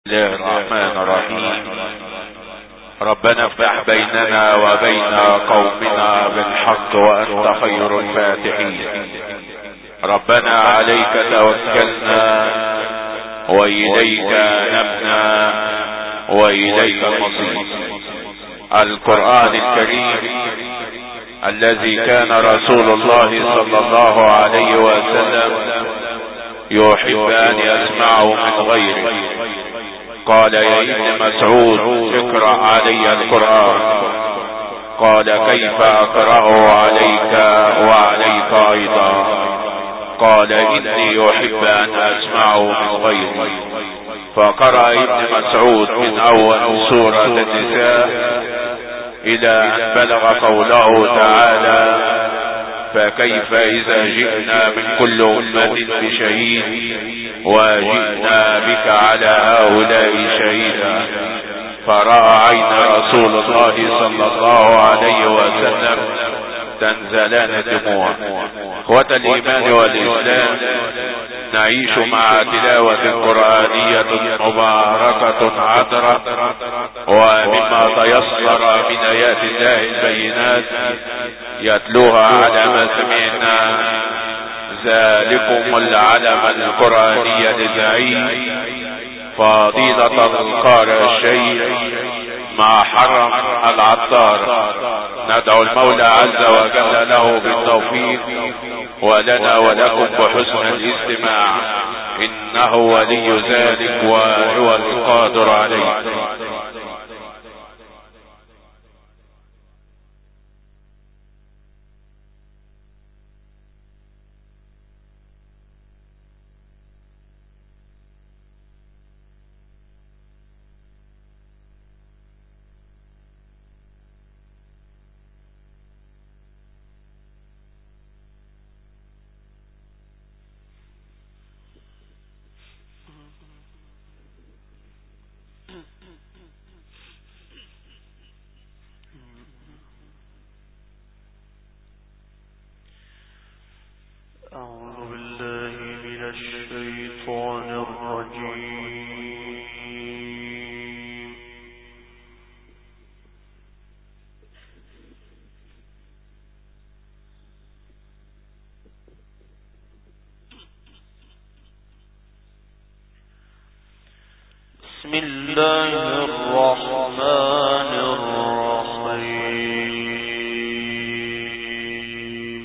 الله الرحمن الرحيم. ربنا افتح بيننا وبين قومنا بالحق وأنت خير الفاتحين. ربنا عليك توكلنا وإليك نبنا وإليك المصير. القرآن الكريم الذي كان رسول الله صلى الله عليه وسلم يحب أن يسمعه من غيره. قال يا ابن مسعود اقرأ علي القرآن. قال كيف أقرأه عليك وعليك أيضا؟ قال إني أحب أن أسمعه من غيري. فقرأ ابن مسعود من أول سورة النساء إلى أن بلغ قوله تعالى فكيف إذا جئنا من كل أمة بشهيد وجئنا بك على هؤلاء شهيدا. فرأى عين رسول الله صلى الله عليه وسلم تنزلان دموع. اخوة الإيمان والإسلام، نعيش مع تلاوة قرآنية مباركة عطرة، ومما تيسر من آيات الله البينات يتلوها على مسمعنا ذلكم العلم القرآني لزعيم فضيلة القارئ الشيخ مع حرم العطار. ندعو المولى عز وجل له بالتوفيق ولنا ولكم بحسن الاستماع، إنه ولي ذلك وهو القادر عليه. بسم الله الرحمن الرحيم.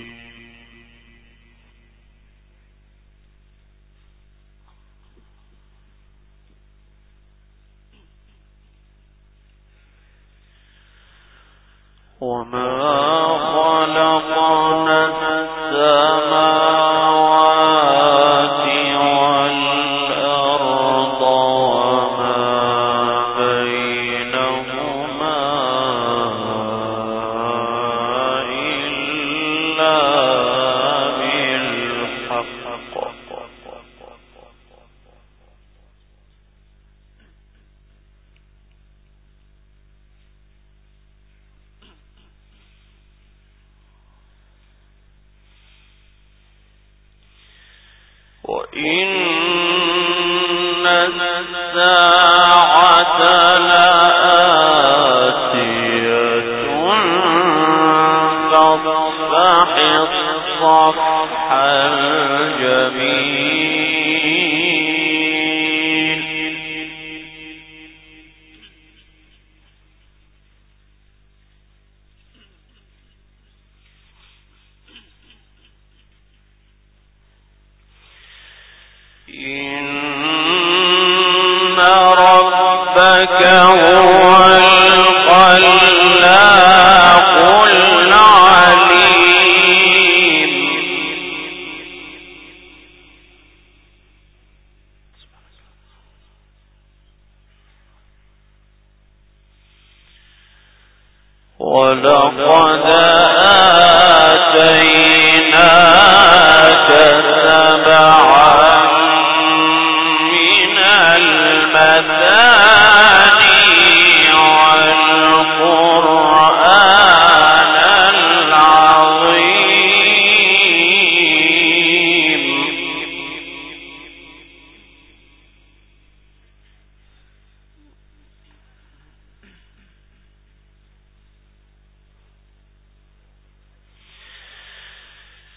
وما خلقنا السماوات والأرض وما بينهما إلا بالحق. وإن الساعة لآتية فاصفح الصفح الجميل. إن ربك هو الخلاق العليم. ولقد آتيناك سبعا من المثاني والقرآن العظيم.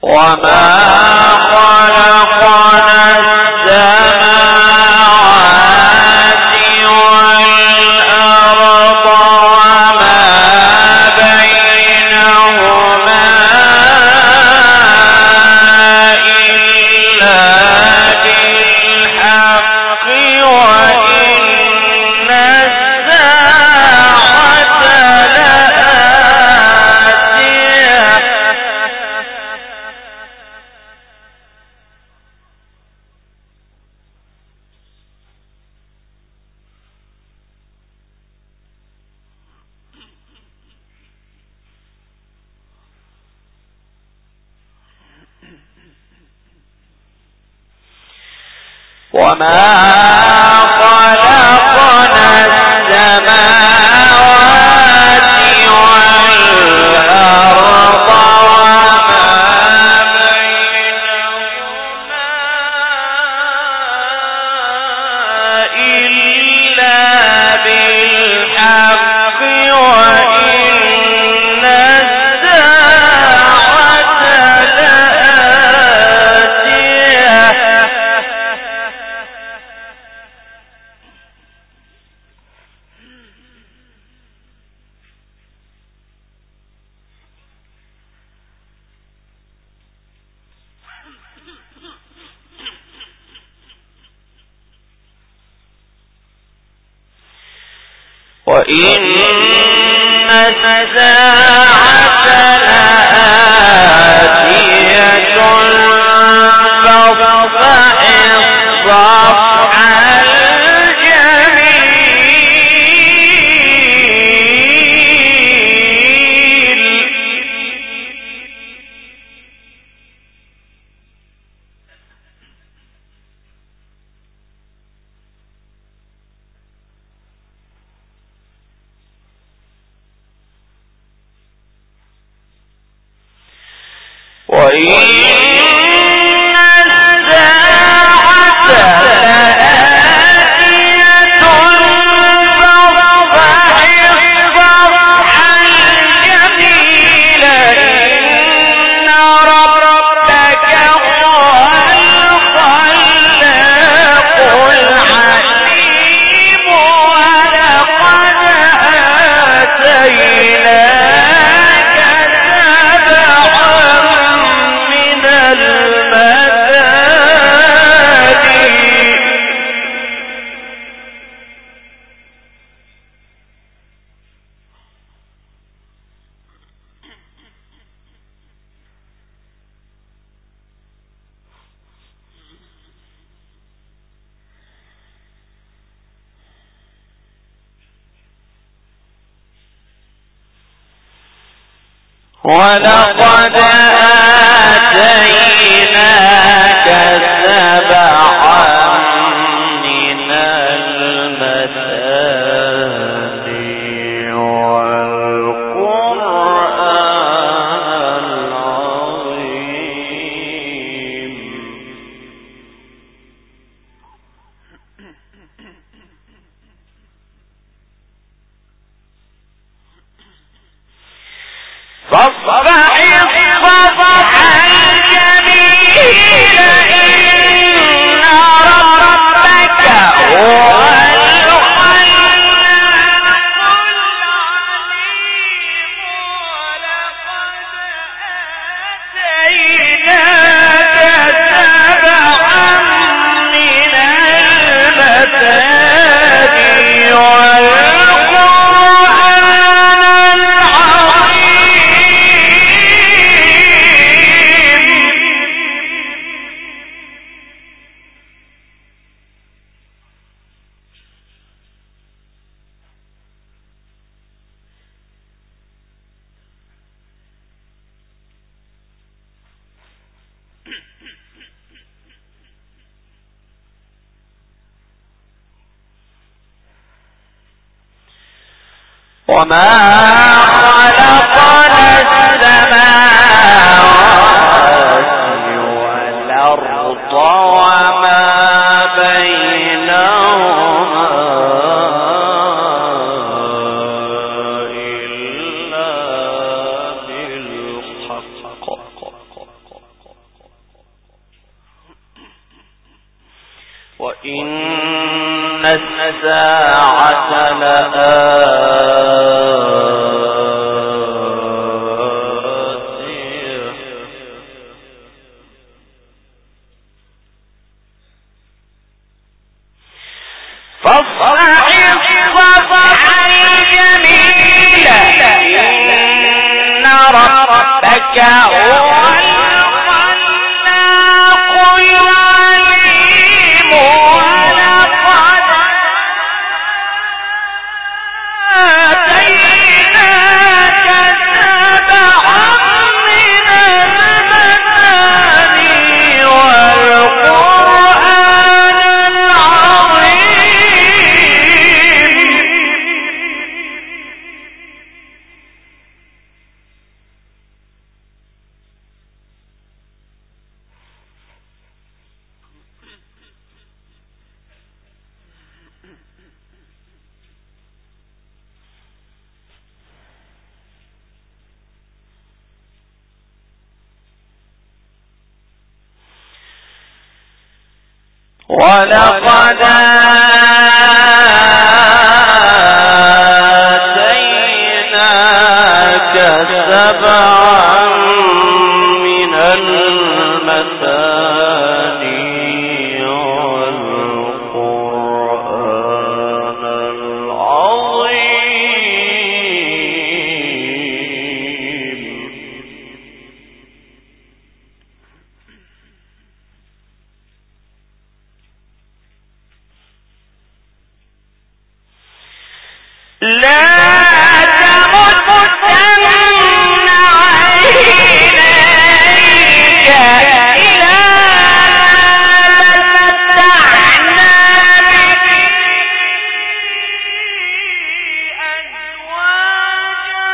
ولقد آتيناك سبعا من المثاني والقرآن العظيم فاصبح الصبح الجميل إن ربك هو وما خلقنا السماوات والأرض وما بينهما إلا بالحق ساعة لآتية فاصفح الصفح الجميل إن ربك هو الخلاق العليم ولقد آتيناك سبعا من المثاني والقرآن ولقد آتيناك سبعا من المثاني والقرآن العظيم لا تمدن عينيك إلى ما متعنا به أزواجا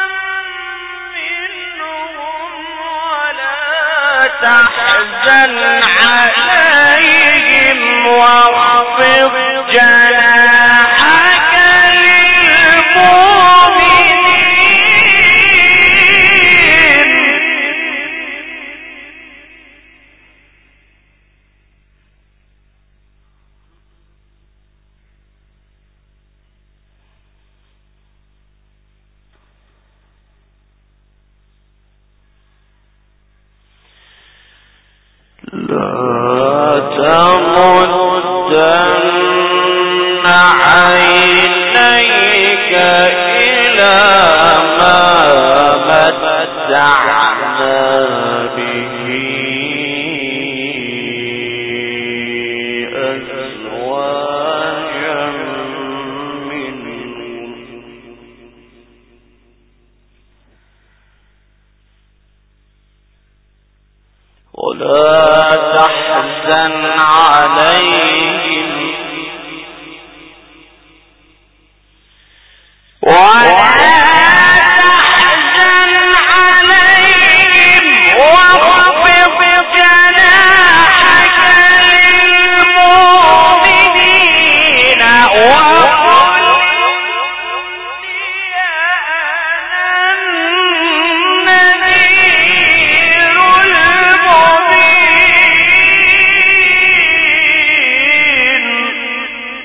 منهم ولا تحزن عليهم واخفض جناحك عينيك إلى ما متعنا به أزواجا منهم ولا تحزن عليهم ولا تحزن عليهم واخفض جناحك للمؤمنين وقل إني أنا النذير المبين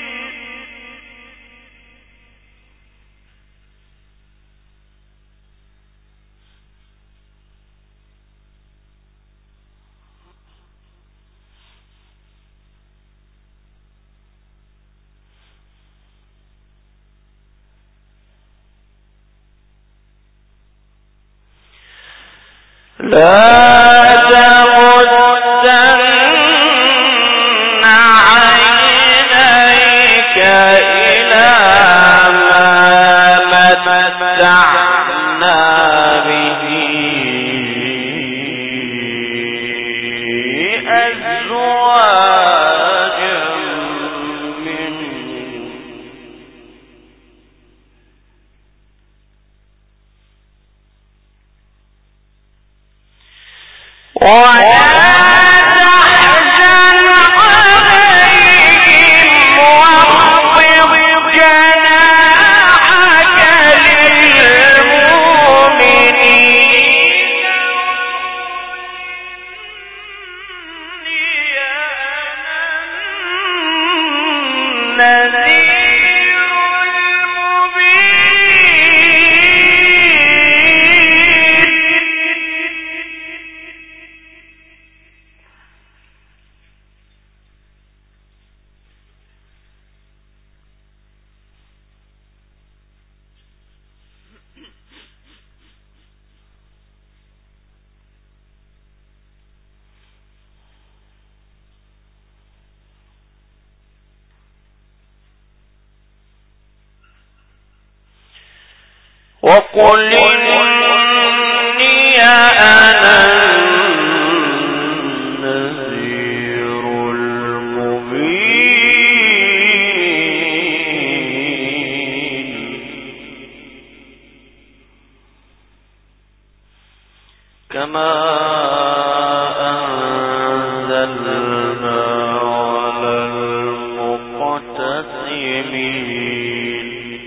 لا تمدن عينيك إلى ما متعنا به أزواجا منهم ولا تحزن عليهم واخفض جناحك للمؤمنين إني أنا النذير وقل إني أنا النذير المبين كما أنزلنا على المقتسمين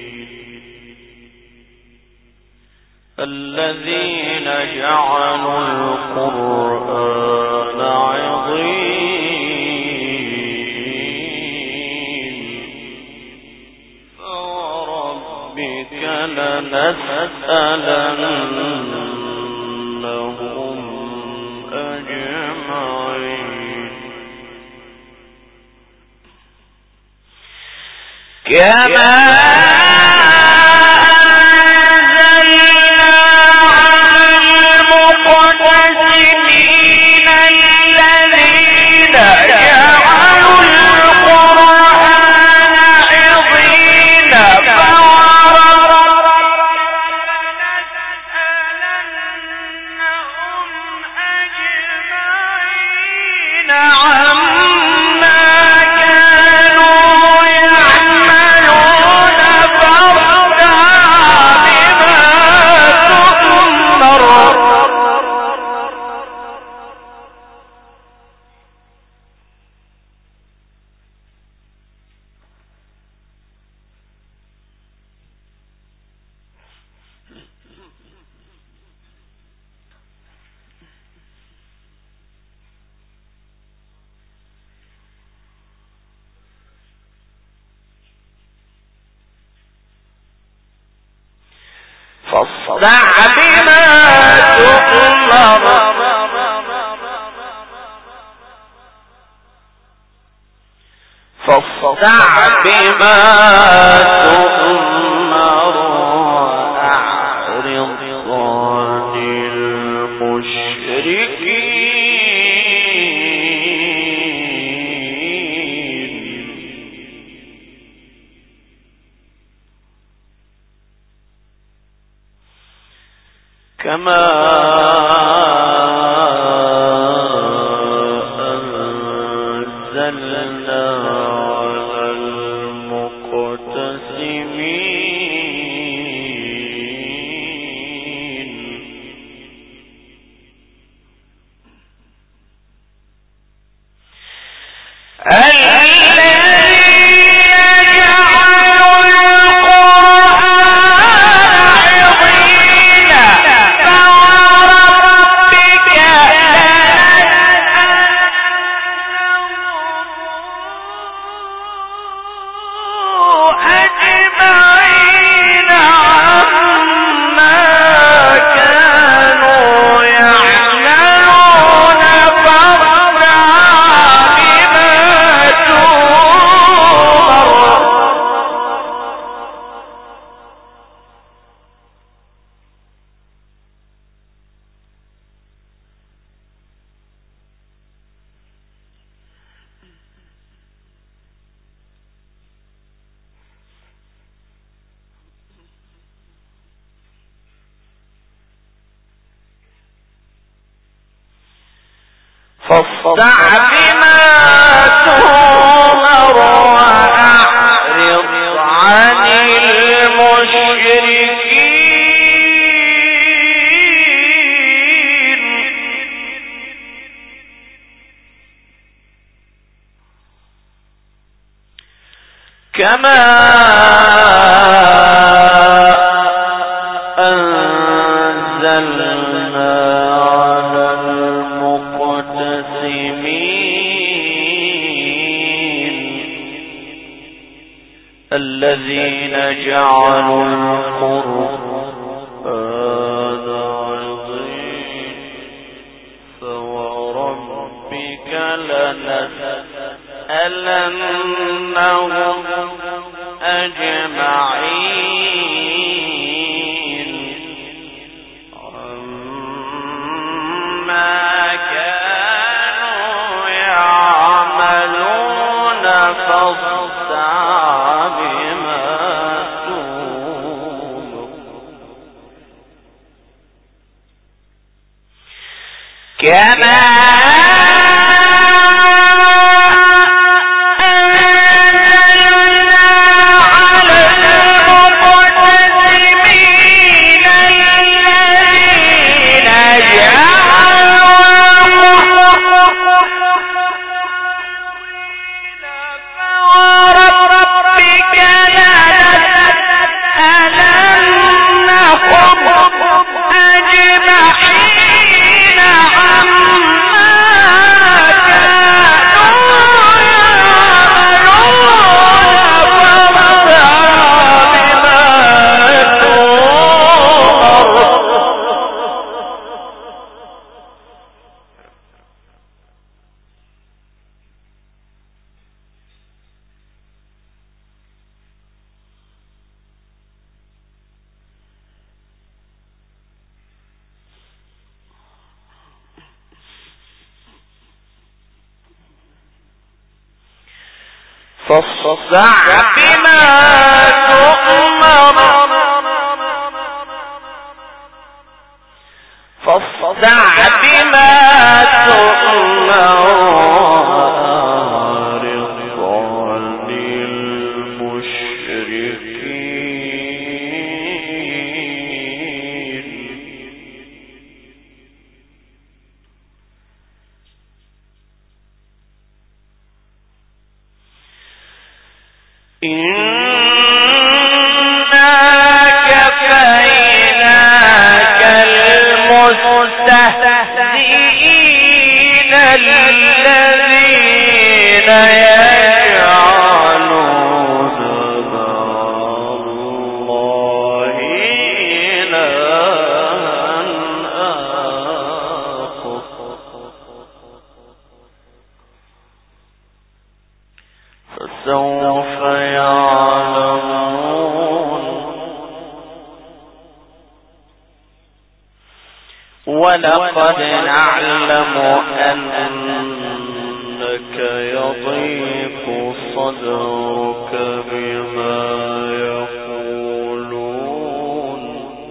الذين جعلوا القرآن عضين فوربك لنسألنهم أجمعين كما فاصدع بما تؤمر وأعرض عن المشركين كما أنزلنا على المقتسمين فاصدع بما تؤمر وأعرض عن المشركين كما أنزلنا على المقتسمين الذين جعلوا القرآن عضين فوربك لنسألنهم أجمعين عما كانوا يعملون فاصدع بما تؤمر فاصدع بما تؤمر ولقد نعلم أنك يضيق صدرك بما يقولون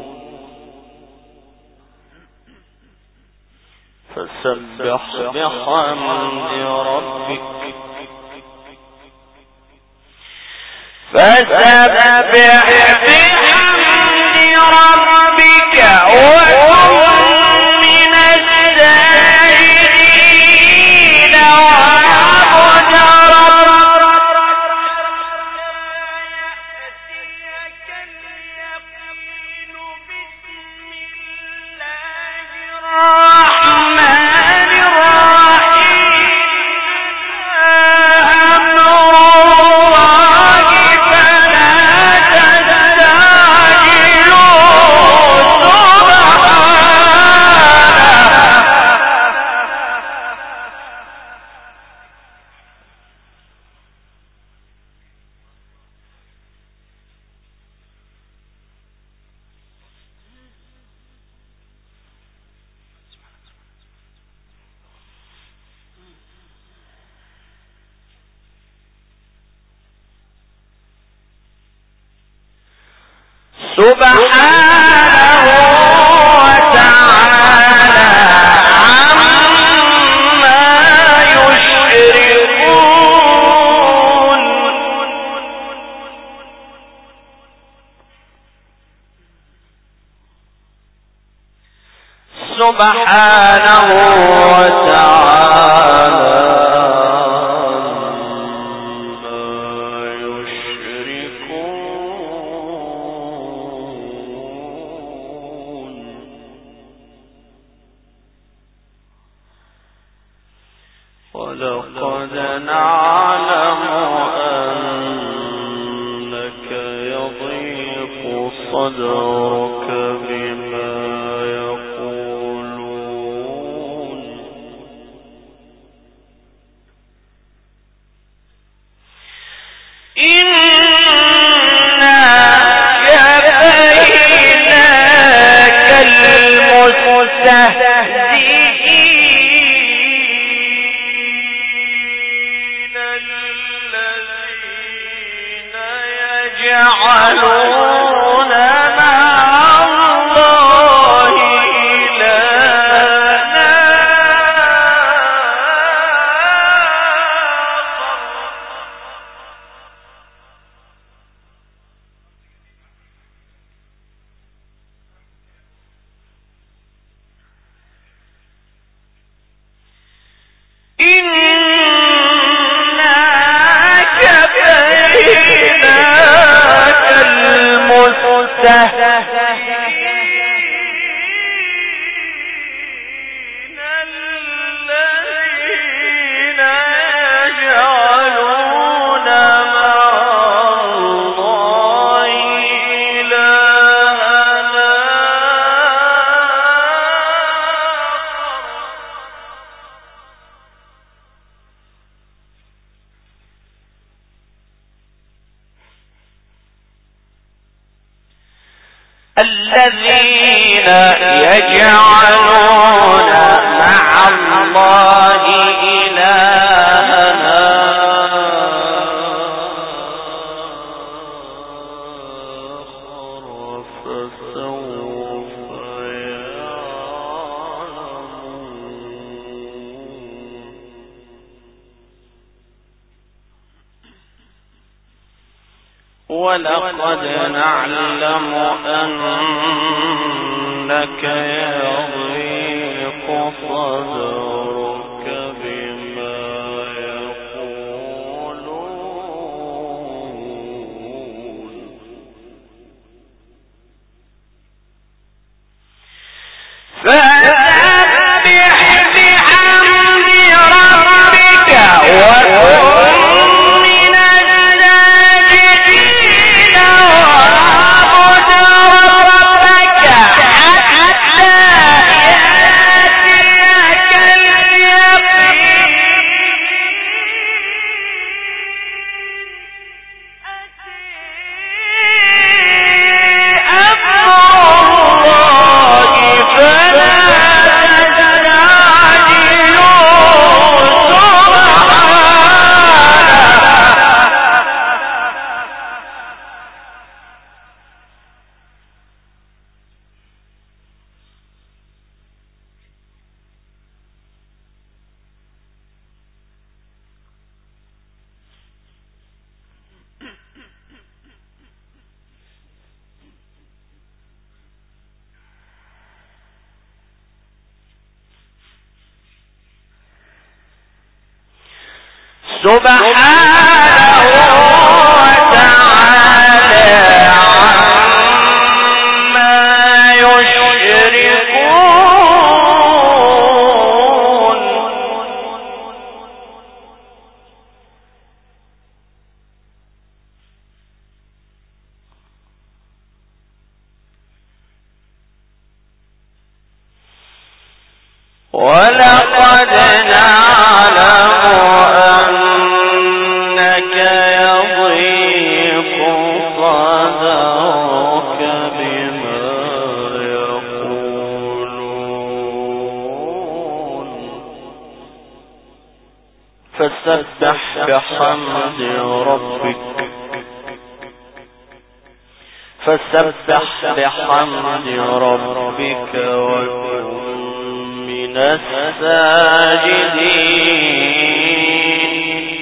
فسبح بحمد ربك سبحانه وتعالى عما يشركون سبحانه وتعالى ولقد نعلم أنك يضيق صدرك بما يقولون إنا كفيناك المستهزئين الذين يجعلون مع الله إلها الذين يجعلون مع الله إلهنا آخر فسوف يعلمون. ولقد نعلم أنك يضيق صدرك بما يقولون فسبح بحمد ربك سبحانه وتعالى عما يشركون. ولقد نعلم أنك يضيق صدرك بما يقولون فسبح بحمد ربك وكن من الساجدين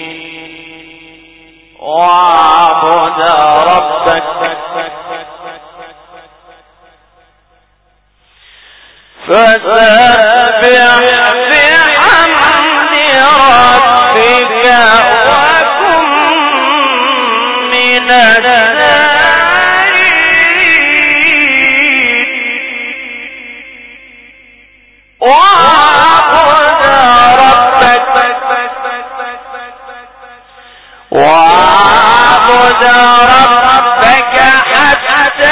واعبد ربك فسبح بحمد ربك وكن من واعبد ربك حتى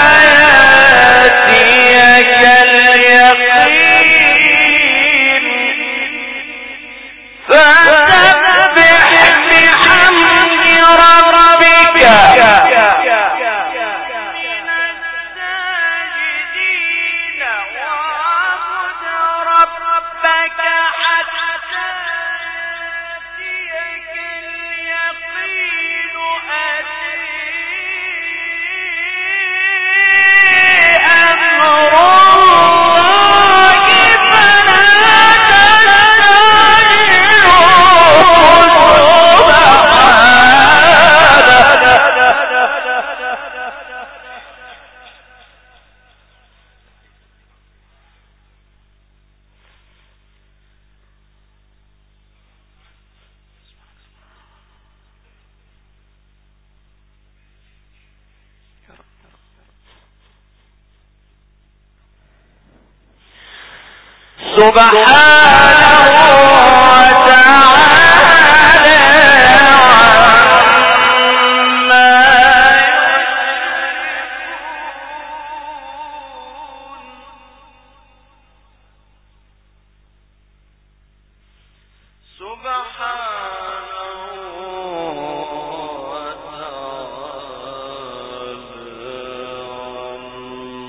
يأتيك اليقين فسبح بحمد ربك سبحانه وتعالى عما يشركون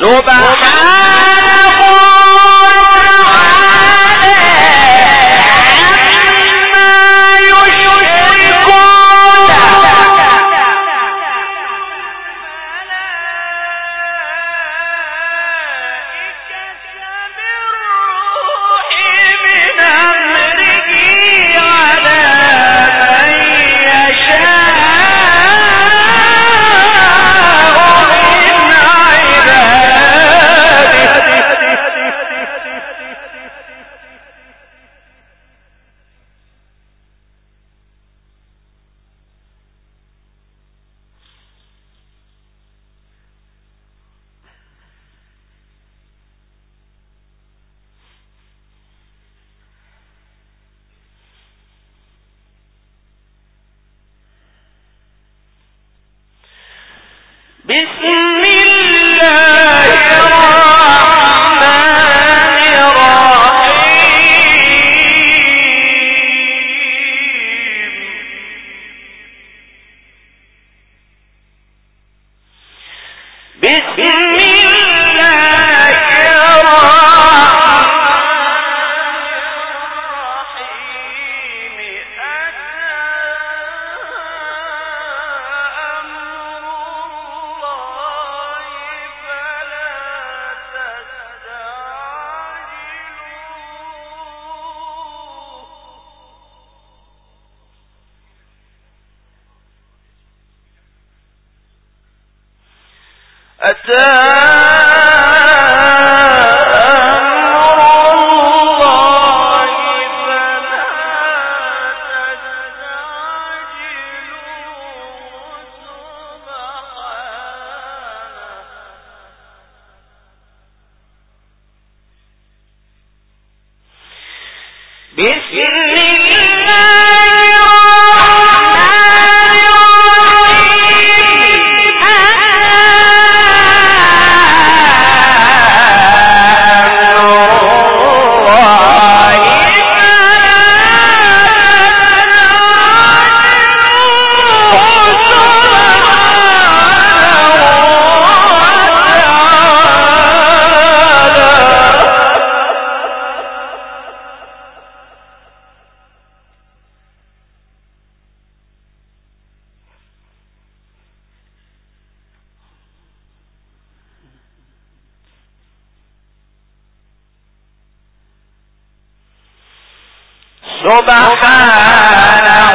سبحانه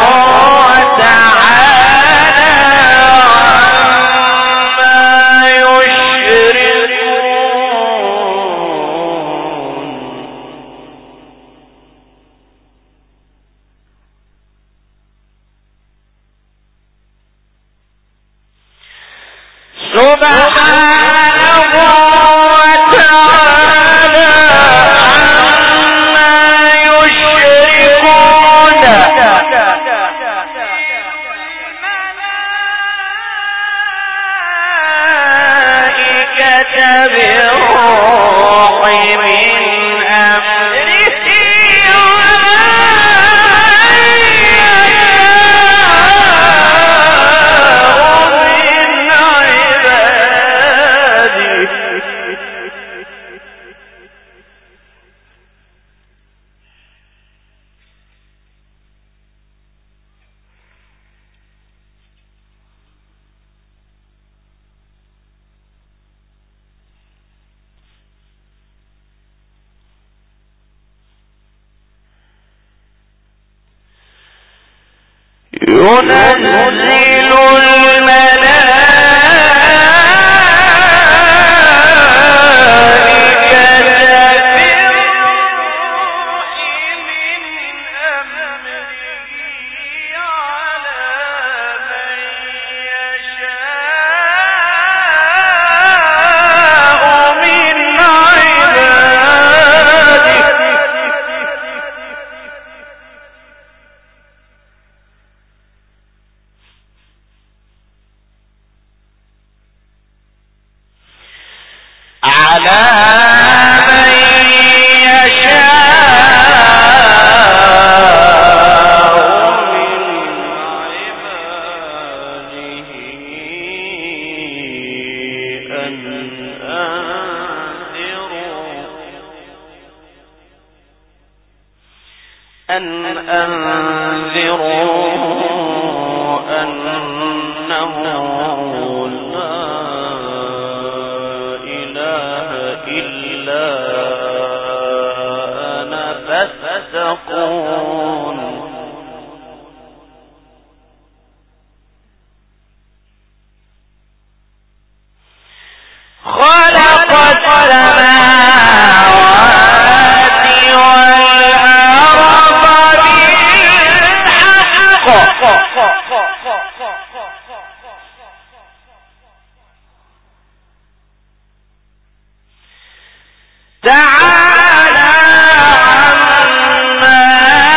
وتعالى عما يشركون. سبحانه وتعالى ينزل أن أنذروا أنه لا إله إلا أنا فاتقون خلق السماوات والأرض بالحق تعالى عما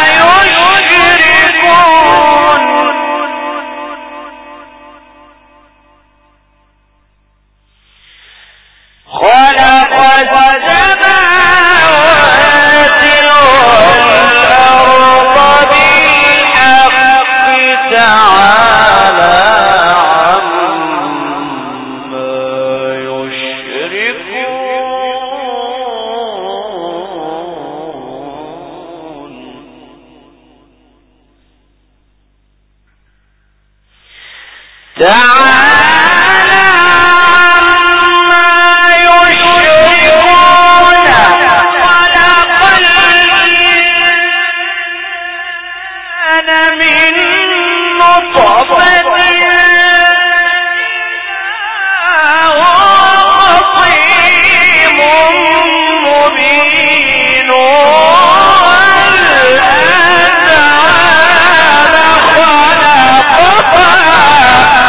يشركون خلق السماوات والأرض بالحق تعالى عما يشركون تعالى من نطفة وخصيم مبين والأنعام خلقها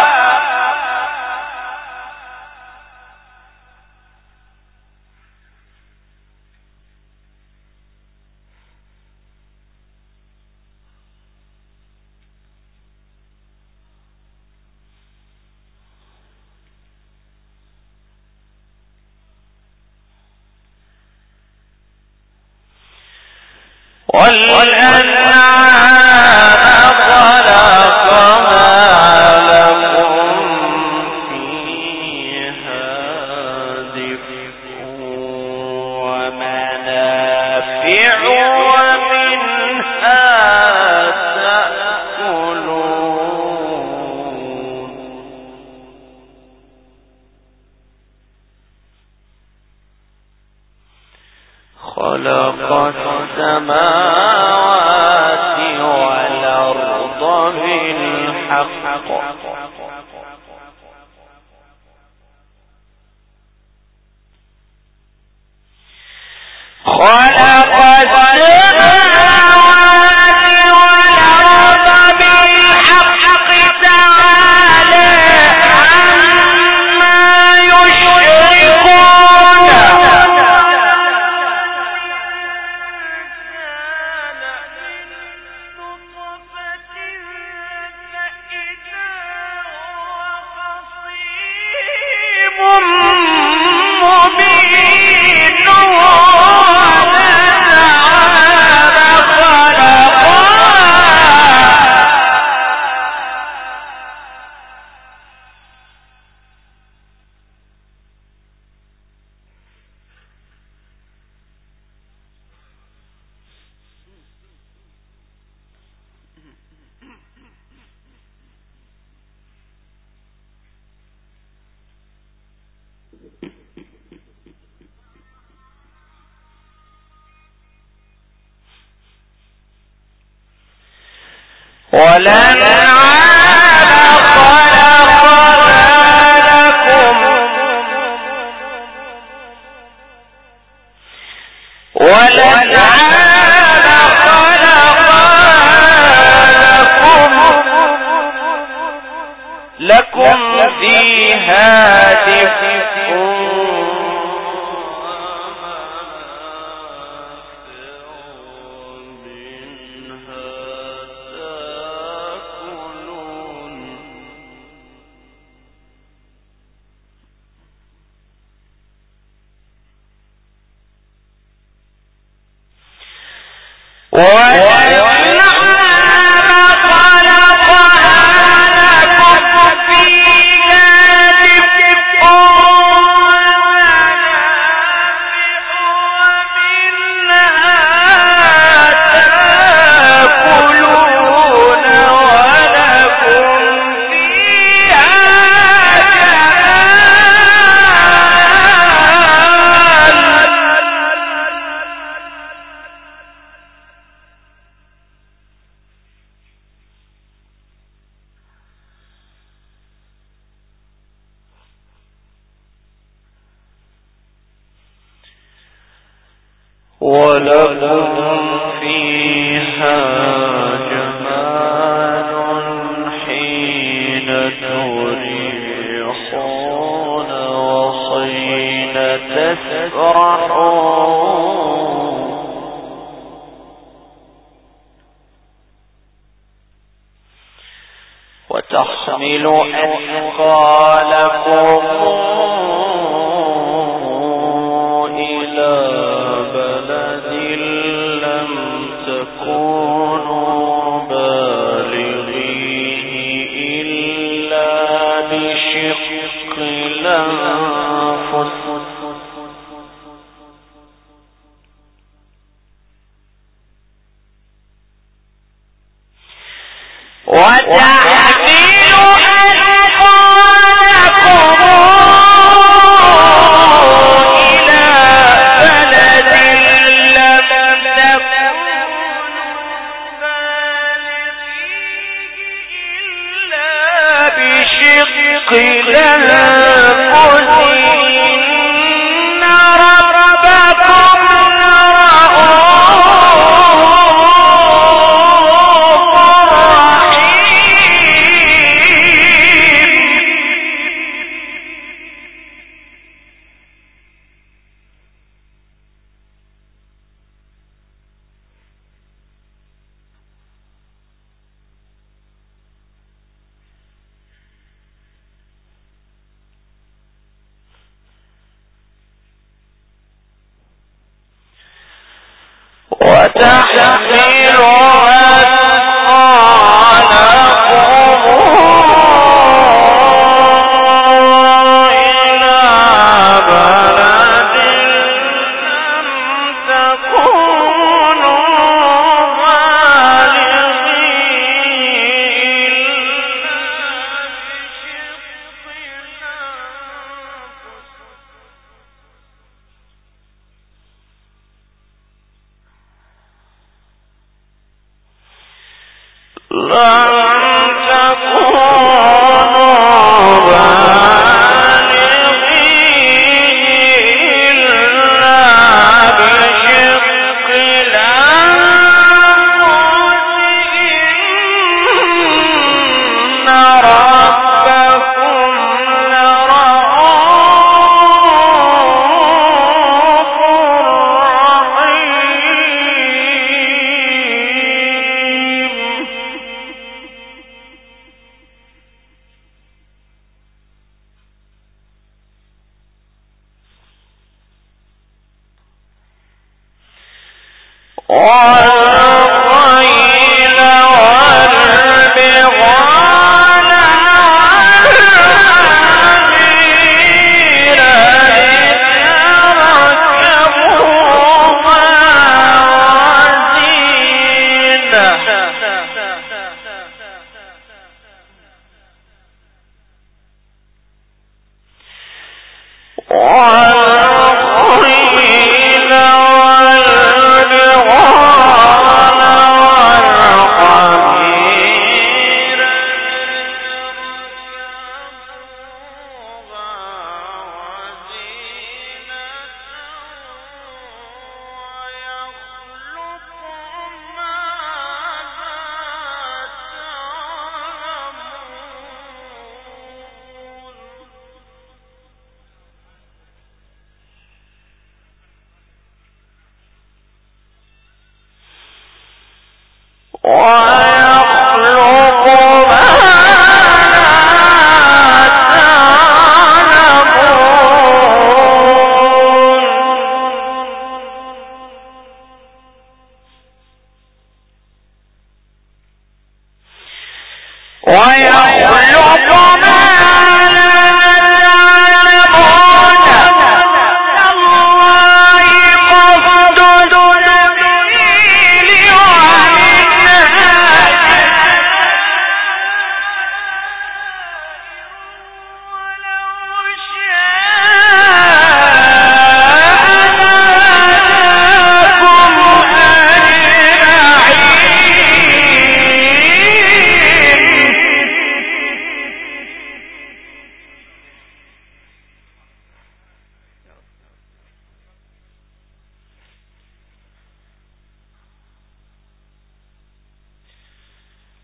والأنعام خلقها لكم فيها دفء ومنافع ومنها تأكلون خلق السماوات والأرض بالحق خلق السماوات والأرض بالحق تعالى عما يشركون والأنعام خلقها لكم لكم فيها دفء ولكم فيها جمال حين تريحون وحين تسرحون وتحمل أثقالكم إلى بلد لم تكونوا بالغيه إلا بشق الأنفس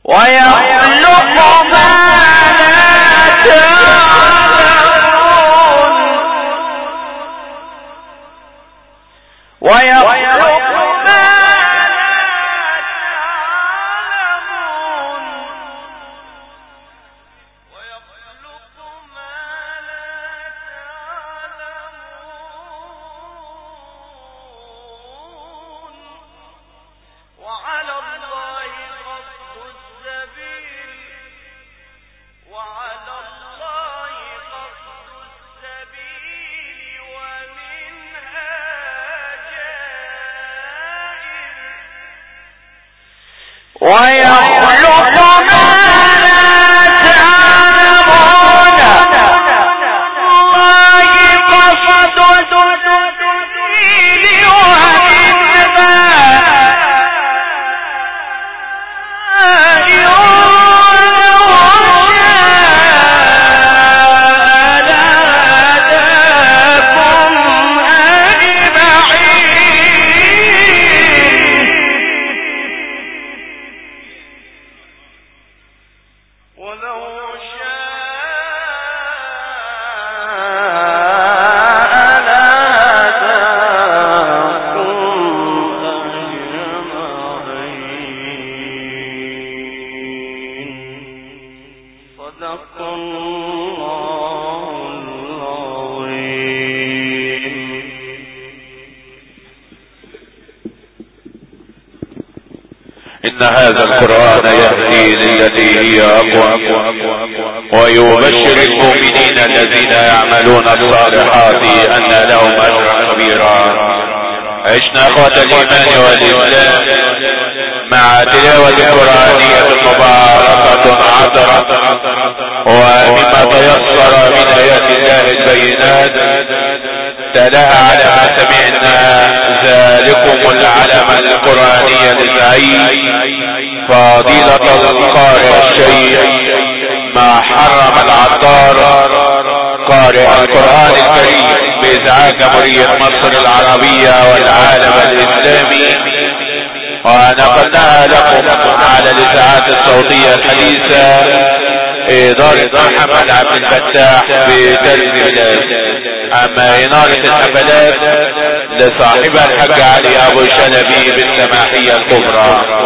ويخلق ما لا تعلمون ويخلق ما ويخلق ما لا تعلمون الله قصد السبيل ومنها إن هذا القرآن يهدي للتي هي أقوم ويبشر المؤمنين الذين يعملون الصالحات أن لهم أجرا كبيرا. عشنا أخوة الإيمان والإسلام مع تلاوة قرآنية مباركة عطرة ومما تيسر من آيات الله البينات تلاها على ما سمعنا ذلكم العلم القرآني للعيد فضيلة القارئ الشيخ ما حرم العطار قارئ القرآن الكريم بإزعاج جمهورية مصر العربية والعالم الإسلامي، ونقلناها لكم على الإذاعات الصوتية الحديثة إدارة محمد عبد الفتاح بتلفزيون. أما إنارة الحفلات لصاحبها الحاج علي أبو شلبي بالسماحية الكبرى.